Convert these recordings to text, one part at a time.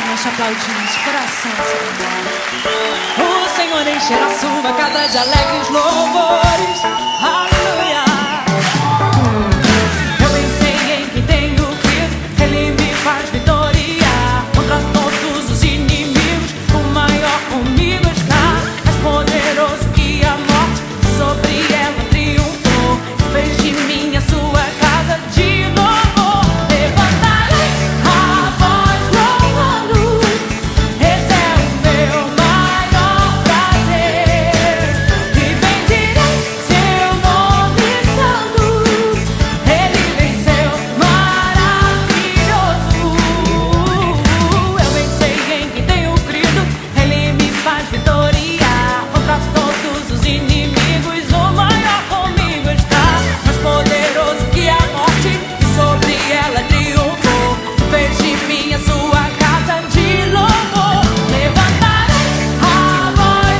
nós te aplaudimos de coração, Senhor. O Senhor encherá sua casa de alegres louvores. Aleluia. Eu pensei em quem tenho crido, Ele me faz vitória contra todos os inimigos. O maior comigo está, mais poderoso que a morte, sobre ela triunfou. Fez de mim a sua casa de louvor. Levantarei a voz louvando, esse é o meu maior prazer. E bendirei seu nome santo, Ele venceu maravilhoso. Eu pensei em quem tenho crido, Ele me faz vitória contra todos os inimigos. O maior comigo está, mais poderoso que a morte, e sobre ela triunfou. Fez de mim a sua casa de louvor. Levantarei a voz,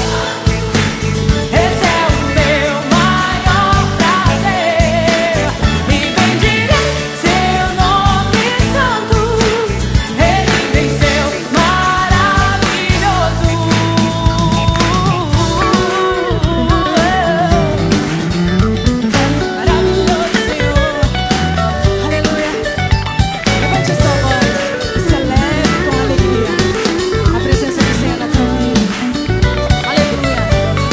esse é o meu maior prazer. E bendirei seu nome santo, Ele venceu maravilhoso. Maravilhoso, Senhor. Aleluia. Levante a sua voz e celebre com alegria a presença do Senhor na tua vida. Aleluia.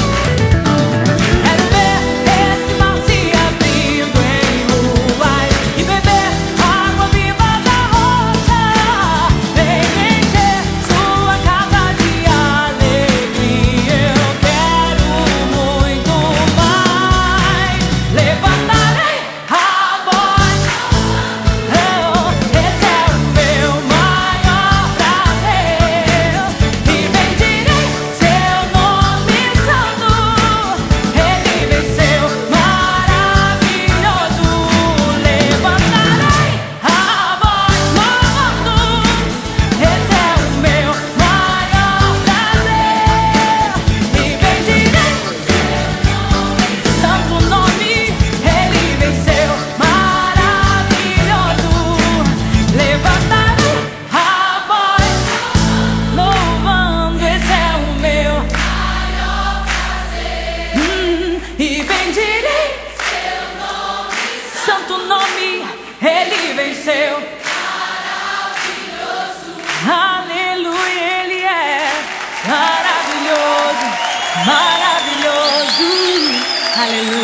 Quero ver esse mar se abrindo em ruas e beber água viva da rocha. Vem encher sua casa de alegria. Eu quero muito mais. Levantarei a voz, esse é o meu maior prazer. E bendirei seu nome santo, Ele venceu maravilhoso. Levantarei a voz louvando, esse é o meu maior prazer. E bendirei santo nome, Ele venceu maravilhoso. Levantarei a voz louvando, esse é o meu maior prazer. E bendirei seu nome, santo nome, Ele venceu maravilhoso. Aleluia, Ele é maravilhoso, maravilhoso. Aleluia.